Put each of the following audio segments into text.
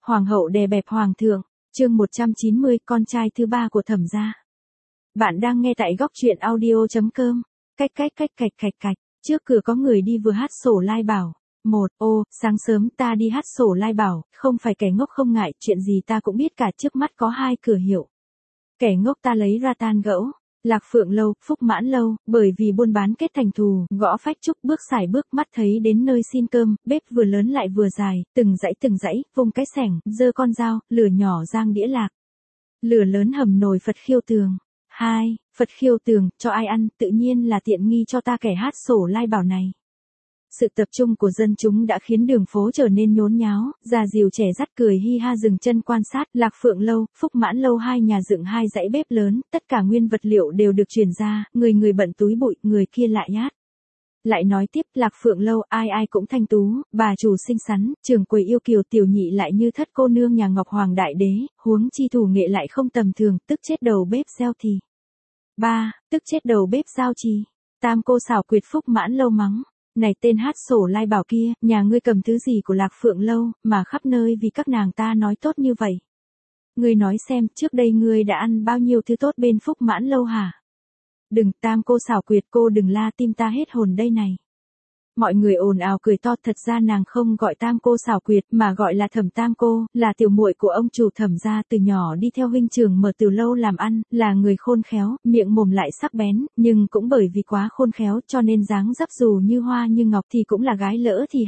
Hoàng hậu đè bẹp hoàng thượng, chương 190, con trai thứ ba của Thẩm gia. Bạn đang nghe tại góc truyện audio.com. Cạch. Trước cửa có người đi vừa hát sổ lai bảo. Sáng sớm ta đi hát sổ lai bảo, không phải kẻ ngốc không ngại, chuyện gì ta cũng biết cả, trước mắt có 2 cửa hiệu. Kẻ ngốc ta lấy ra tan gẫu. Lạc Phượng lâu, Phúc Mãn lâu, bởi vì buôn bán kết thành thù, gõ phách trúc bước xài bước mắt thấy đến nơi xin cơm, bếp vừa lớn lại vừa dài, từng dãy, vung cái xẻng, giơ con dao, lửa nhỏ rang đĩa lạc. Lửa lớn hầm nồi Phật khiêu tường. 2. Phật khiêu tường, cho ai ăn, tự nhiên là tiện nghi cho ta kẻ hát sổ lai bảo này. Sự tập trung của dân chúng đã khiến đường phố trở nên nhốn nháo, già dìu trẻ dắt cười hi ha dừng chân quan sát. Lạc Phượng lâu, Phúc Mãn lâu, 2 nhà dựng 2 dãy bếp lớn, tất cả nguyên vật liệu đều được chuyển ra, người bận túi bụi, người kia lại nhát. Lại nói tiếp, Lạc Phượng lâu ai cũng thanh tú, bà chủ xinh xắn, trưởng quầy yêu kiều, tiểu nhị lại như thất cô nương nhà Ngọc Hoàng đại đế, huống chi thủ nghệ lại không tầm thường, tức chết đầu bếp gieo thì. 3. Tức chết đầu bếp giao trì. Tam cô xảo quyệt Phúc Mãn lâu mắng. Này tên hát sổ lai bảo kia, nhà ngươi cầm thứ gì của Lạc Phượng lâu, mà khắp nơi vì các nàng ta nói tốt như vậy. Ngươi nói xem, trước đây ngươi đã ăn bao nhiêu thứ tốt bên Phúc Mãn lâu hả? Đừng, tam cô xảo quyệt, cô đừng la tim ta hết hồn đây này. Mọi người ồn ào cười to, thật ra nàng không gọi tam cô xảo quyệt mà gọi là Thẩm tam cô, là tiểu muội của ông chủ Thẩm gia, từ nhỏ đi theo huynh trưởng mở từ lâu làm ăn, là người khôn khéo, miệng mồm lại sắc bén, nhưng cũng bởi vì quá khôn khéo cho nên dáng dấp dù như hoa như ngọc thì cũng là gái lỡ thì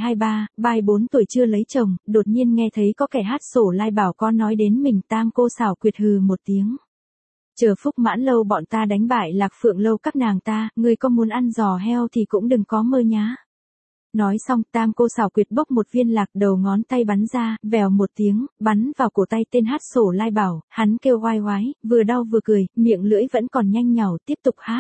4 tuổi chưa lấy chồng, đột nhiên nghe thấy có kẻ hát sổ lai bảo con nói đến mình, tam cô xảo quyệt hừ một tiếng. Chờ Phúc Mãn lâu bọn ta đánh bại Lạc Phượng lâu các nàng ta, ngươi có muốn ăn giò heo thì cũng đừng có mơ nhá. Nói xong, tam cô xảo quyệt bốc một viên lạc, đầu ngón tay bắn ra, vèo một tiếng, bắn vào cổ tay tên hát sổ lai bảo, hắn kêu oai oái, vừa đau vừa cười, miệng lưỡi vẫn còn nhanh nhảu, tiếp tục hát.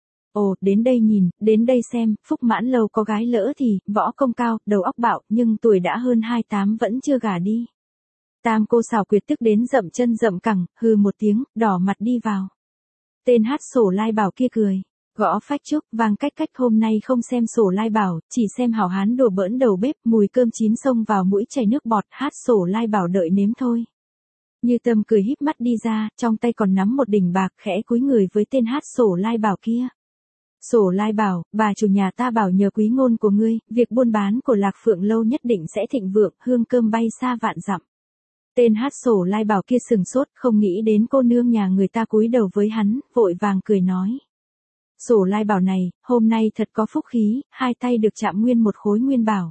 Đến đây nhìn, đến đây xem, Phúc Mãn lâu có gái lỡ thì, võ công cao, đầu óc bạo, nhưng tuổi đã hơn 28 vẫn chưa gả đi. Tam cô xảo quyệt tức đến dậm chân dậm cẳng, hừ một tiếng, đỏ mặt đi vào. Tên hát sổ lai bảo kia cười. Gõ phách trúc, vang cách, hôm nay không xem sổ lai bảo, chỉ xem hảo hán đùa bỡn đầu bếp, mùi cơm chín xông vào mũi chảy nước bọt, hát sổ lai bảo đợi nếm thôi. Như Tâm cười híp mắt đi ra, trong tay còn nắm một đỉnh bạc, khẽ cúi người với tên hát sổ lai bảo kia. Sổ lai bảo, bà chủ nhà ta bảo nhờ quý ngôn của ngươi, việc buôn bán của Lạc Phượng lâu nhất định sẽ thịnh vượng, hương cơm bay xa vạn dặm. Tên hát sổ lai bảo kia sừng sốt, không nghĩ đến cô nương nhà người ta cúi đầu với hắn, vội vàng cười nói. Sổ lai bảo này, hôm nay thật có phúc khí, 2 tay được chạm nguyên một khối nguyên bảo.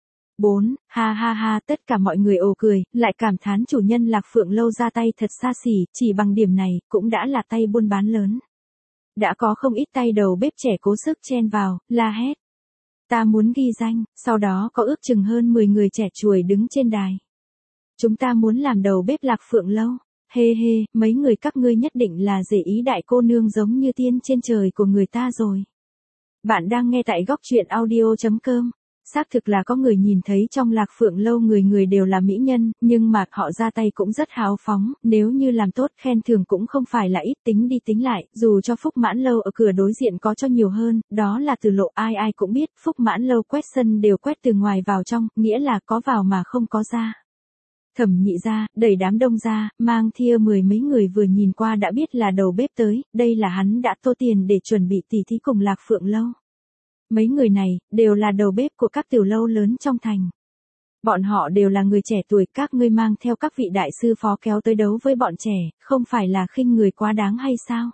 4. Ha, tất cả mọi người ồ cười, lại cảm thán chủ nhân Lạc Phượng lâu ra tay thật xa xỉ, chỉ bằng điểm này, cũng đã là tay buôn bán lớn. Đã có không ít tay đầu bếp trẻ cố sức chen vào, la hét. Ta muốn ghi danh, sau đó có ước chừng hơn 10 người trẻ chuồi đứng trên đài. Chúng ta muốn làm đầu bếp Lạc Phượng lâu. Hê, mấy người các ngươi nhất định là rể ý đại cô nương giống như tiên trên trời của người ta rồi. Bạn đang nghe tại góc truyện audio.com. Xác thực là có người nhìn thấy trong Lạc Phượng lâu người đều là mỹ nhân, nhưng mà họ ra tay cũng rất hào phóng, nếu như làm tốt khen thưởng cũng không phải là ít, tính đi tính lại, dù cho Phúc Mãn lâu ở cửa đối diện có cho nhiều hơn, đó là Từ lộ, ai cũng biết, Phúc Mãn lâu quét sân đều quét từ ngoài vào trong, nghĩa là có vào mà không có ra. Thẩm nhị ra, đẩy đám đông ra, mang thia 10 mấy người vừa nhìn qua đã biết là đầu bếp tới, đây là hắn đã tô tiền để chuẩn bị tỉ thí cùng Lạc Phượng lâu. Mấy người này, đều là đầu bếp của các tiểu lâu lớn trong thành. Bọn họ đều là người trẻ tuổi, các ngươi mang theo các vị đại sư phó kéo tới đấu với bọn trẻ, không phải là khinh người quá đáng hay sao?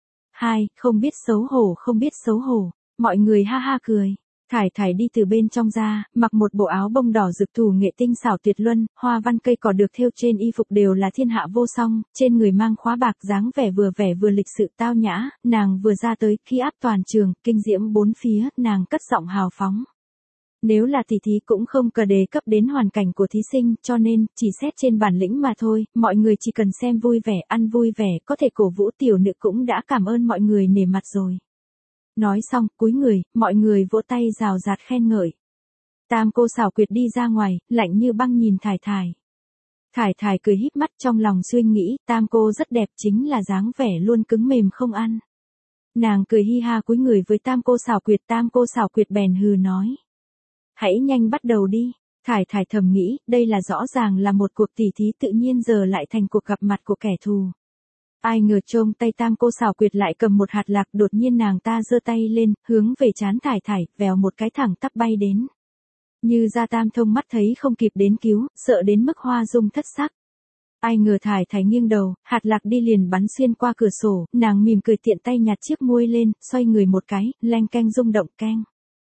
2. Không biết xấu hổ, mọi người ha cười. Thải đi từ bên trong ra, mặc một bộ áo bông đỏ rực thủ nghệ tinh xảo tuyệt luân, hoa văn cây cỏ được thêu trên y phục đều là thiên hạ vô song, trên người mang khóa bạc, dáng vẻ vừa lịch sự tao nhã, nàng vừa ra tới, khi áp toàn trường, kinh diễm bốn phía, nàng cất giọng hào phóng. Nếu là tỷ thí cũng không cần đề cấp đến hoàn cảnh của thí sinh, cho nên, chỉ xét trên bản lĩnh mà thôi, mọi người chỉ cần xem vui vẻ, ăn vui vẻ, có thể cổ vũ tiểu nữ cũng đã cảm ơn mọi người nể mặt rồi. Nói xong, cúi người, mọi người vỗ tay rào rạt khen ngợi. Tam cô xảo quyệt đi ra ngoài, lạnh như băng nhìn Thải. Thải cười híp mắt, trong lòng suy nghĩ, tam cô rất đẹp, chính là dáng vẻ luôn cứng mềm không ăn. Nàng cười hi ha cúi người với tam cô xảo quyệt bèn hừ nói. Hãy nhanh bắt đầu đi. Thải Thải thầm nghĩ, đây là rõ ràng là một cuộc tỉ thí tự nhiên giờ lại thành cuộc gặp mặt của kẻ thù. Ai ngờ trông tay Tam cô xảo quyệt lại cầm một hạt lạc, đột nhiên nàng ta giơ tay lên, hướng về trán Thải Thải, vèo một cái thẳng tắp bay đến. Như Gia Tam thông mắt thấy không kịp đến cứu, sợ đến mức hoa dung thất sắc. Ai ngờ Thải Thải nghiêng đầu, hạt lạc đi liền bắn xuyên qua cửa sổ, nàng mỉm cười tiện tay nhặt chiếc muôi lên, xoay người một cái, leng keng rung động keng.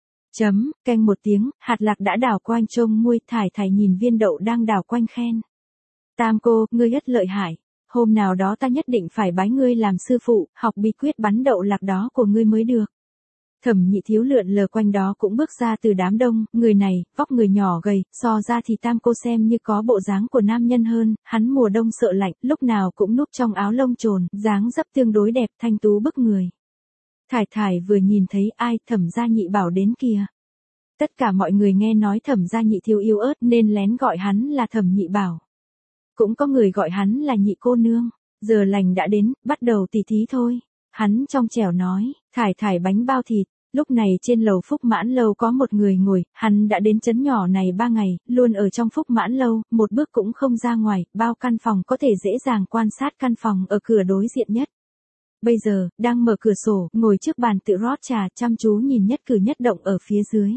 Keng một tiếng, hạt lạc đã đảo quanh trông muôi. Thải Thải nhìn viên đậu đang đảo quanh khen. Tam cô, ngươi rất lợi hại. Hôm nào đó ta nhất định phải bái ngươi làm sư phụ, học bí quyết bắn đậu lạc đó của ngươi mới được. Thẩm Nhị Thiếu lượn lờ quanh đó cũng bước ra từ đám đông, người này, vóc người nhỏ gầy, so ra thì Tam cô xem như có bộ dáng của nam nhân hơn, hắn mùa đông sợ lạnh, lúc nào cũng núp trong áo lông trồn, dáng dấp tương đối đẹp, thanh tú bức người. Thải Thải vừa nhìn thấy ai, Thẩm gia Nhị Bảo đến kìa. Tất cả mọi người nghe nói Thẩm gia Nhị Thiếu yếu ớt nên lén gọi hắn là Thẩm Nhị Bảo. Cũng có người gọi hắn là Nhị cô nương. Giờ lành đã đến, bắt đầu tỉ thí thôi. Hắn trong trẻo nói, Thải Thải bánh bao thịt. Lúc này trên lầu Phúc Mãn Lâu có một người ngồi, hắn đã đến trấn nhỏ này 3 ngày, luôn ở trong Phúc Mãn Lâu, một bước cũng không ra ngoài, bao căn phòng có thể dễ dàng quan sát căn phòng ở cửa đối diện nhất. Bây giờ, đang mở cửa sổ, ngồi trước bàn tự rót trà, chăm chú nhìn nhất cử nhất động ở phía dưới.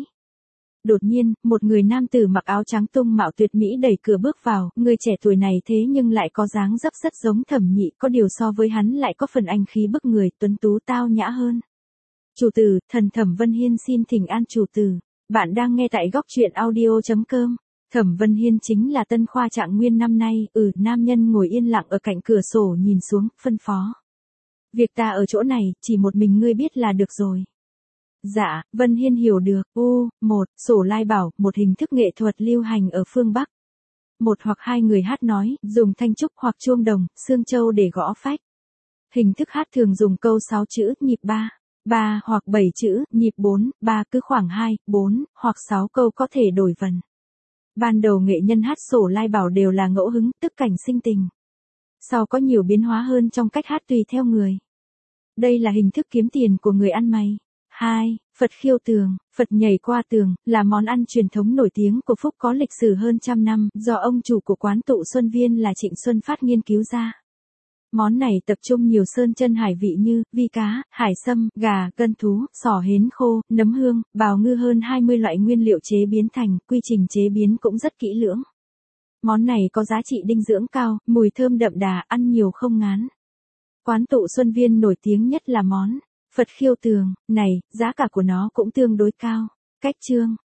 Đột nhiên, một người nam tử mặc áo trắng tung mạo tuyệt mỹ đẩy cửa bước vào, người trẻ tuổi này thế nhưng lại có dáng dấp rất giống Thẩm Nhị, có điều so với hắn lại có phần anh khí bức người, tuấn tú tao nhã hơn. Chủ tử, thần Thẩm Vân Hiên xin thỉnh an chủ tử. Bạn đang nghe tại góc truyện audio.com. Thẩm Vân Hiên chính là tân khoa trạng nguyên năm nay, nam nhân ngồi yên lặng ở cạnh cửa sổ nhìn xuống, phân phó. Việc ta ở chỗ này, chỉ một mình ngươi biết là được rồi. Dạ, Vân Hiên hiểu được. Một, sổ lai bảo, một hình thức nghệ thuật lưu hành ở phương Bắc. Một hoặc hai người hát nói, dùng thanh trúc hoặc chuông đồng, xương châu để gõ phách. Hình thức hát thường dùng câu 6 chữ, nhịp 3 hoặc 7 chữ, nhịp 4, 3 cứ khoảng 2, 4, hoặc 6 câu có thể đổi vần. Ban đầu nghệ nhân hát sổ lai bảo đều là ngẫu hứng, tức cảnh sinh tình. Sau có nhiều biến hóa hơn trong cách hát tùy theo người. Đây là hình thức kiếm tiền của người ăn mày. 2. Phật khiêu tường, Phật nhảy qua tường, là món ăn truyền thống nổi tiếng của Phúc có lịch sử hơn trăm năm, do ông chủ của quán tụ Xuân Viên là Trịnh Xuân Phát nghiên cứu ra. Món này tập trung nhiều sơn chân hải vị như, vi cá, hải sâm, gà, gân thú, sò hến khô, nấm hương, bào ngư hơn 20 loại nguyên liệu chế biến thành, quy trình chế biến cũng rất kỹ lưỡng. Món này có giá trị dinh dưỡng cao, mùi thơm đậm đà, ăn nhiều không ngán. Quán tụ Xuân Viên nổi tiếng nhất là món Phật khiêu tường, này, giá cả của nó cũng tương đối cao. Cách chương,